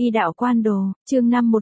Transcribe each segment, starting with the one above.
Y đạo quan đồ, chương 5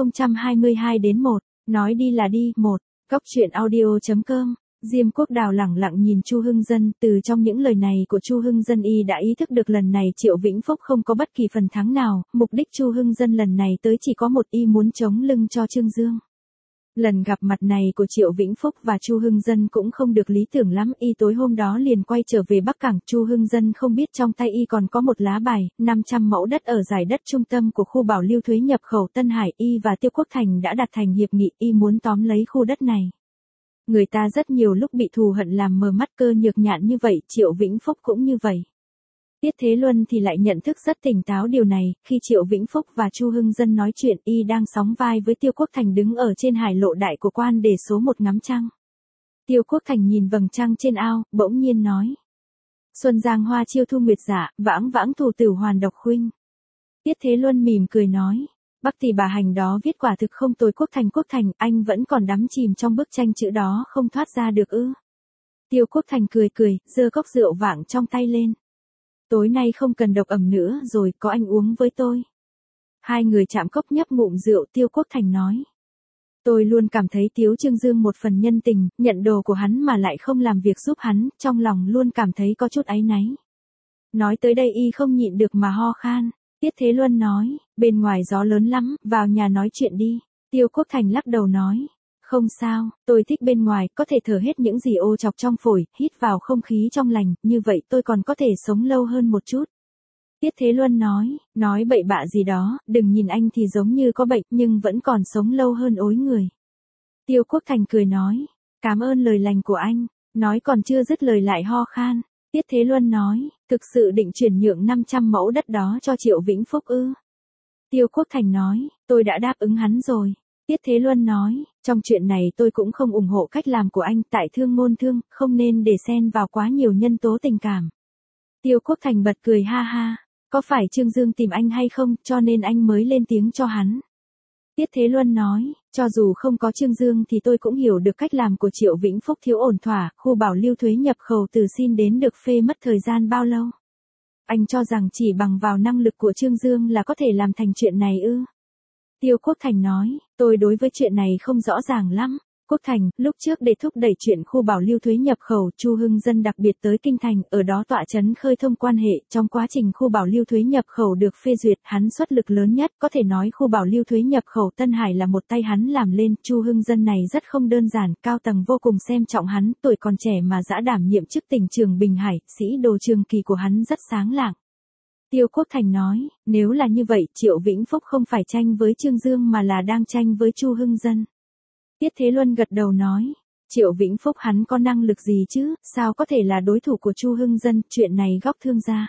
1022 đến 1, nói đi là đi, 1, góc truyện audio.com. Diêm Quốc Đào lẳng lặng nhìn Chu Hưng Dân, từ trong những lời này của Chu Hưng Dân y đã ý thức được lần này Triệu Vĩnh Phúc không có bất kỳ phần thắng nào, mục đích Chu Hưng Dân lần này tới chỉ có một, y muốn chống lưng cho Trương Dương. Lần gặp mặt này của Triệu Vĩnh Phúc và Chu Hưng Dân cũng không được lý tưởng lắm, y tối hôm đó liền quay trở về Bắc Cảng. Chu Hưng Dân không biết trong tay y còn có một lá bài, 500 mẫu đất ở giải đất trung tâm của khu bảo lưu thuế nhập khẩu Tân Hải. Y và Tiêu Quốc Thành đã đạt thành hiệp nghị, y muốn tóm lấy khu đất này. Người ta rất nhiều lúc bị thù hận làm mờ mắt, cơ nhược nhạn như vậy, Triệu Vĩnh Phúc cũng như vậy. Tiết Thế Luân thì lại nhận thức rất tỉnh táo điều này, khi Triệu Vĩnh Phúc và Chu Hưng Dân nói chuyện, y đang sóng vai với Tiêu Quốc Thành đứng ở trên hải lộ đại của quan để số 1 ngắm trăng. Tiêu Quốc Thành nhìn vầng trăng trên ao, bỗng nhiên nói: Xuân giang hoa chiêu thu nguyệt dạ, vãng vãng thủ tử hoàn độc khuynh. Tiết Thế Luân mỉm cười nói: Bắc tỷ bà hành đó viết quả thực không tồi. Quốc Thành, anh vẫn còn đắm chìm trong bức tranh chữ đó không thoát ra được ư? Tiêu Quốc Thành cười, giơ cốc rượu vạng trong tay lên. Tối nay không cần độc ẩm nữa rồi, có anh uống với tôi. Hai người chạm cốc nhấp ngụm rượu. Tiêu Quốc Thành nói: Tôi luôn cảm thấy Tiếu Trương Dương một phần nhân tình, nhận đồ của hắn mà lại không làm việc giúp hắn, trong lòng luôn cảm thấy có chút áy náy. Nói tới đây y không nhịn được mà ho khan. Tiết Thế Luân nói: Bên ngoài gió lớn lắm, vào nhà nói chuyện đi. Tiêu Quốc Thành lắc đầu nói: Không sao, tôi thích bên ngoài, có thể thở hết những gì ô chọc trong phổi, hít vào không khí trong lành, như vậy tôi còn có thể sống lâu hơn một chút. Tiết Thế Luân nói bậy bạ gì đó, đừng nhìn anh thì giống như có bệnh, nhưng vẫn còn sống lâu hơn ối người. Tiêu Quốc Thành cười nói: Cảm ơn lời lành của anh. Nói còn chưa dứt lời lại ho khan. Tiết Thế Luân nói: Thực sự định chuyển nhượng 500 mẫu đất đó cho Triệu Vĩnh Phúc ư? Tiêu Quốc Thành nói: Tôi đã đáp ứng hắn rồi. Tiết Thế Luân nói: Trong chuyện này tôi cũng không ủng hộ cách làm của anh, tại thương ngôn thương, không nên để xen vào quá nhiều nhân tố tình cảm. Tiêu Quốc Thành bật cười ha ha: Có phải Trương Dương tìm anh hay không, cho nên anh mới lên tiếng cho hắn? Tiết Thế Luân nói: Cho dù không có Trương Dương thì tôi cũng hiểu được cách làm của Triệu Vĩnh Phúc thiếu ổn thỏa, khu bảo lưu thuế nhập khẩu từ xin đến được phê mất thời gian bao lâu? Anh cho rằng chỉ bằng vào năng lực của Trương Dương là có thể làm thành chuyện này ư? Tiêu Quốc Thành nói: Tôi đối với chuyện này không rõ ràng lắm. Quốc Thành, lúc trước để thúc đẩy chuyện khu bảo lưu thuế nhập khẩu, Chu Hưng Dân đặc biệt tới Kinh Thành, ở đó tọa chấn khơi thông quan hệ, trong quá trình khu bảo lưu thuế nhập khẩu được phê duyệt, hắn xuất lực lớn nhất, có thể nói khu bảo lưu thuế nhập khẩu Tân Hải là một tay hắn làm lên. Chu Hưng Dân này rất không đơn giản, cao tầng vô cùng xem trọng hắn, tuổi còn trẻ mà dã đảm nhiệm chức tỉnh trưởng Bình Hải, sĩ đồ trường kỳ của hắn rất sáng lạng. Tiêu Quốc Thành nói: Nếu là như vậy, Triệu Vĩnh Phúc không phải tranh với Trương Dương mà là đang tranh với Chu Hưng Dân. Tiết Thế Luân gật đầu nói: Triệu Vĩnh Phúc hắn có năng lực gì chứ, sao có thể là đối thủ của Chu Hưng Dân, chuyện này góc thương gia.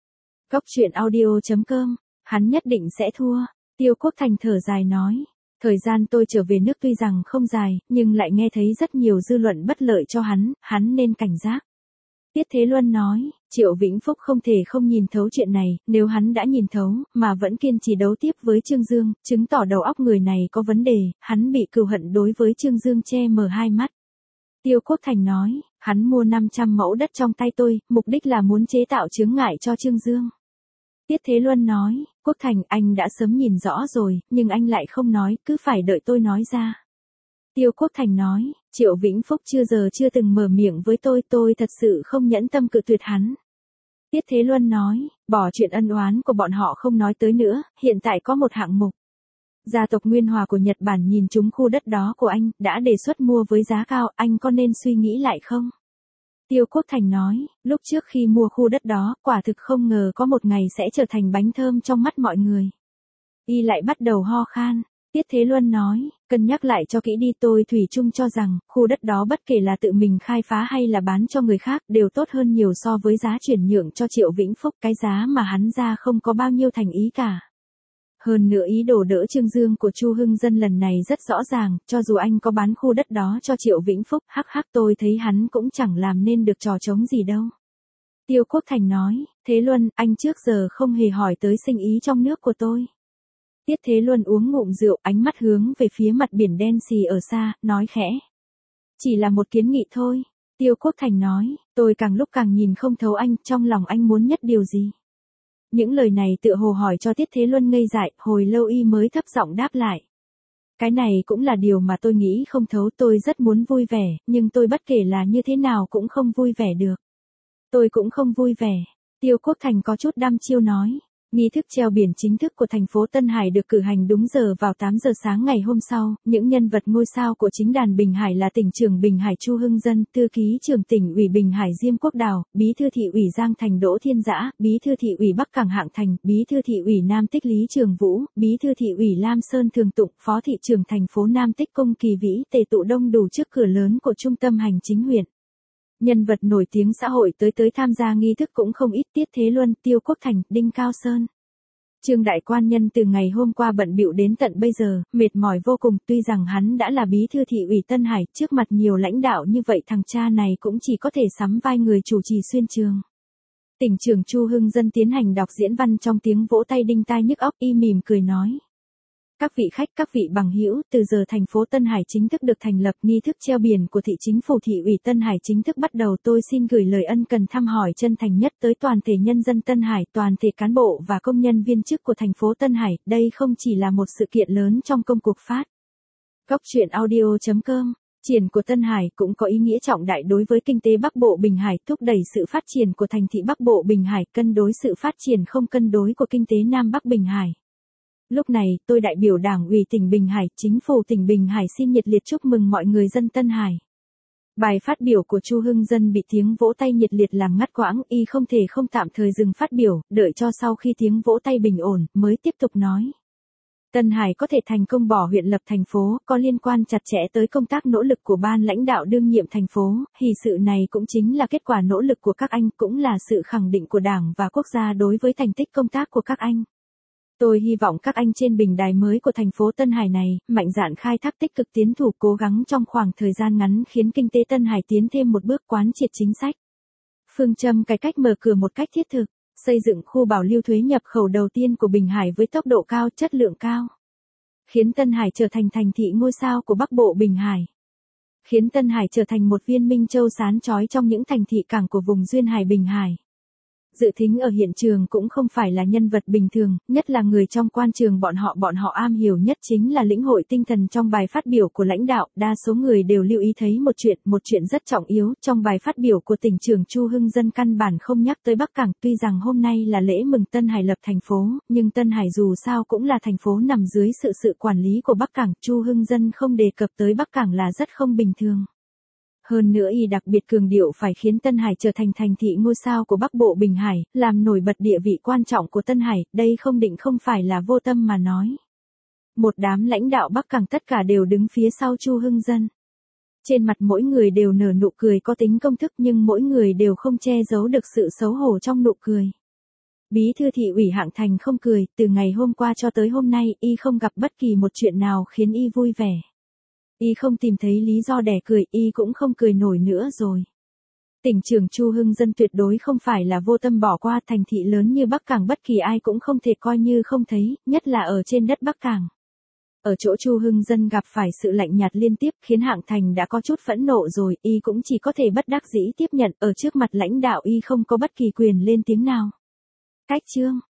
Góc truyện audio.com, hắn nhất định sẽ thua. Tiêu Quốc Thành thở dài nói: Thời gian tôi trở về nước tuy rằng không dài, nhưng lại nghe thấy rất nhiều dư luận bất lợi cho hắn nên cảnh giác. Tiết Thế Luân nói: Triệu Vĩnh Phúc không thể không nhìn thấu chuyện này, nếu hắn đã nhìn thấu, mà vẫn kiên trì đấu tiếp với Trương Dương, chứng tỏ đầu óc người này có vấn đề, hắn bị cừu hận đối với Trương Dương che mờ hai mắt. Tiêu Quốc Thành nói: Hắn mua 500 mẫu đất trong tay tôi, mục đích là muốn chế tạo chướng ngại cho Trương Dương. Tiết Thế Luân nói: Quốc Thành, anh đã sớm nhìn rõ rồi, nhưng anh lại không nói, cứ phải đợi tôi nói ra. Tiêu Quốc Thành nói: Triệu Vĩnh Phúc chưa từng mở miệng với tôi thật sự không nhẫn tâm cự tuyệt hắn. Tiết Thế Luân nói: Bỏ chuyện ân oán của bọn họ không nói tới nữa, hiện tại có một hạng mục. Gia tộc Nguyên Hòa của Nhật Bản nhìn trúng khu đất đó của anh, đã đề xuất mua với giá cao, anh có nên suy nghĩ lại không? Tiêu Quốc Thành nói: Lúc trước khi mua khu đất đó, quả thực không ngờ có một ngày sẽ trở thành bánh thơm trong mắt mọi người. Y lại bắt đầu ho khan. Tiết Thế Luân nói: Cân nhắc lại cho kỹ đi, tôi thủy chung cho rằng, khu đất đó bất kể là tự mình khai phá hay là bán cho người khác, đều tốt hơn nhiều so với giá chuyển nhượng cho Triệu Vĩnh Phúc, cái giá mà hắn ra không có bao nhiêu thành ý cả. Hơn nữa ý đồ đỡ Trương Dương của Chu Hưng Dân lần này rất rõ ràng, cho dù anh có bán khu đất đó cho Triệu Vĩnh Phúc, tôi thấy hắn cũng chẳng làm nên được trò trống gì đâu. Tiêu Quốc Thành nói: Thế Luân, anh trước giờ không hề hỏi tới sinh ý trong nước của tôi. Tiết Thế Luân uống ngụm rượu, ánh mắt hướng về phía mặt biển đen xì ở xa, nói khẽ: Chỉ là một kiến nghị thôi. Tiêu Quốc Thành nói: Tôi càng lúc càng nhìn không thấu anh, trong lòng anh muốn nhất điều gì? Những lời này tựa hồ hỏi cho Tiết Thế Luân ngây dại, hồi lâu y mới thấp giọng đáp lại. Cái này cũng là điều mà tôi nghĩ không thấu, tôi rất muốn vui vẻ, nhưng tôi bất kể là như thế nào cũng không vui vẻ được. Tôi cũng không vui vẻ. Tiêu Quốc Thành có chút đăm chiêu nói. Nghi thức treo biển chính thức của thành phố Tân Hải được cử hành đúng giờ vào 8 giờ sáng ngày hôm sau, những nhân vật ngôi sao của chính đàn Bình Hải là tỉnh trưởng Bình Hải Chu Hưng Dân, thư ký trưởng tỉnh ủy Bình Hải Diêm Quốc Đào, bí thư thị ủy Giang Thành Đỗ Thiên Dã, bí thư thị ủy Bắc Cảng Hạng Thành, bí thư thị ủy Nam Tích Lý Trường Vũ, bí thư thị ủy Lam Sơn Thường Tụng, phó thị trưởng thành phố Nam Tích Công Kỳ Vĩ tề tụ đông đủ trước cửa lớn của trung tâm hành chính huyện. Nhân vật nổi tiếng xã hội tới tham gia nghi thức cũng không ít, Tiết Thế Luân, Tiêu Quốc Thành, Đinh Cao Sơn. Trương Đại Quan Nhân từ ngày hôm qua bận bịu đến tận bây giờ, mệt mỏi vô cùng, tuy rằng hắn đã là bí thư thị ủy Tân Hải, trước mặt nhiều lãnh đạo như vậy thằng cha này cũng chỉ có thể sắm vai người chủ trì xuyên trường. Tỉnh trưởng Chu Hưng Dân tiến hành đọc diễn văn trong tiếng vỗ tay đinh tai nhức óc, y mỉm cười nói. Các vị khách, các vị bằng hữu, từ giờ thành phố Tân Hải chính thức được thành lập, nghi thức treo biển của thị chính phủ thị ủy Tân Hải chính thức bắt đầu. Tôi xin gửi lời ân cần thăm hỏi chân thành nhất tới toàn thể nhân dân Tân Hải, toàn thể cán bộ và công nhân viên chức của thành phố Tân Hải. Đây không chỉ là một sự kiện lớn trong công cuộc phát. Góc truyện audio.com. Triển của Tân Hải cũng có ý nghĩa trọng đại đối với kinh tế Bắc Bộ Bình Hải, thúc đẩy sự phát triển của thành thị Bắc Bộ Bình Hải, cân đối sự phát triển không cân đối của kinh tế Nam Bắc Bình Hải. Lúc này, tôi đại biểu Đảng ủy tỉnh Bình Hải, Chính phủ tỉnh Bình Hải xin nhiệt liệt chúc mừng mọi người dân Tân Hải. Bài phát biểu của Chu Hưng Dân bị tiếng vỗ tay nhiệt liệt làm ngắt quãng, y không thể không tạm thời dừng phát biểu, đợi cho sau khi tiếng vỗ tay bình ổn, mới tiếp tục nói. Tân Hải có thể thành công bỏ huyện lập thành phố, có liên quan chặt chẽ tới công tác nỗ lực của ban lãnh đạo đương nhiệm thành phố, thì sự này cũng chính là kết quả nỗ lực của các anh, cũng là sự khẳng định của Đảng và quốc gia đối với thành tích công tác của các anh. Tôi hy vọng các anh trên bình đài mới của thành phố Tân Hải này, mạnh dạn khai thác tích cực tiến thủ cố gắng trong khoảng thời gian ngắn khiến kinh tế Tân Hải tiến thêm một bước quán triệt chính sách. Phương châm cải cách mở cửa một cách thiết thực, xây dựng khu bảo lưu thuế nhập khẩu đầu tiên của Bình Hải với tốc độ cao, chất lượng cao. Khiến Tân Hải trở thành thành thị ngôi sao của Bắc Bộ Bình Hải. Khiến Tân Hải trở thành một viên minh châu sáng chói trong những thành thị cảng của vùng duyên hải Bình Hải. Dự thính ở hiện trường cũng không phải là nhân vật bình thường, nhất là người trong quan trường bọn họ am hiểu nhất chính là lĩnh hội tinh thần trong bài phát biểu của lãnh đạo, đa số người đều lưu ý thấy một chuyện rất trọng yếu, trong bài phát biểu của tỉnh trưởng Chu Hưng Dân căn bản không nhắc tới Bắc Cảng, tuy rằng hôm nay là lễ mừng Tân Hải lập thành phố, nhưng Tân Hải dù sao cũng là thành phố nằm dưới sự quản lý của Bắc Cảng, Chu Hưng Dân không đề cập tới Bắc Cảng là rất không bình thường. Hơn nữa y đặc biệt cường điệu phải khiến Tân Hải trở thành thành thị ngôi sao của Bắc Bộ Bình Hải, làm nổi bật địa vị quan trọng của Tân Hải, đây không phải là vô tâm mà nói. Một đám lãnh đạo Bắc Cảng tất cả đều đứng phía sau Chu Hưng Dân. Trên mặt mỗi người đều nở nụ cười có tính công thức nhưng mỗi người đều không che giấu được sự xấu hổ trong nụ cười. Bí thư thị ủy Hạng Thành không cười, từ ngày hôm qua cho tới hôm nay y không gặp bất kỳ một chuyện nào khiến y vui vẻ. Y không tìm thấy lý do để cười, y cũng không cười nổi nữa rồi. Tỉnh trưởng Chu Hưng Dân tuyệt đối không phải là vô tâm bỏ qua, thành thị lớn như Bắc Cảng bất kỳ ai cũng không thể coi như không thấy, nhất là ở trên đất Bắc Cảng. Ở chỗ Chu Hưng Dân gặp phải sự lạnh nhạt liên tiếp khiến Hạng Thành đã có chút phẫn nộ rồi, y cũng chỉ có thể bất đắc dĩ tiếp nhận, ở trước mặt lãnh đạo y không có bất kỳ quyền lên tiếng nào. Cách chương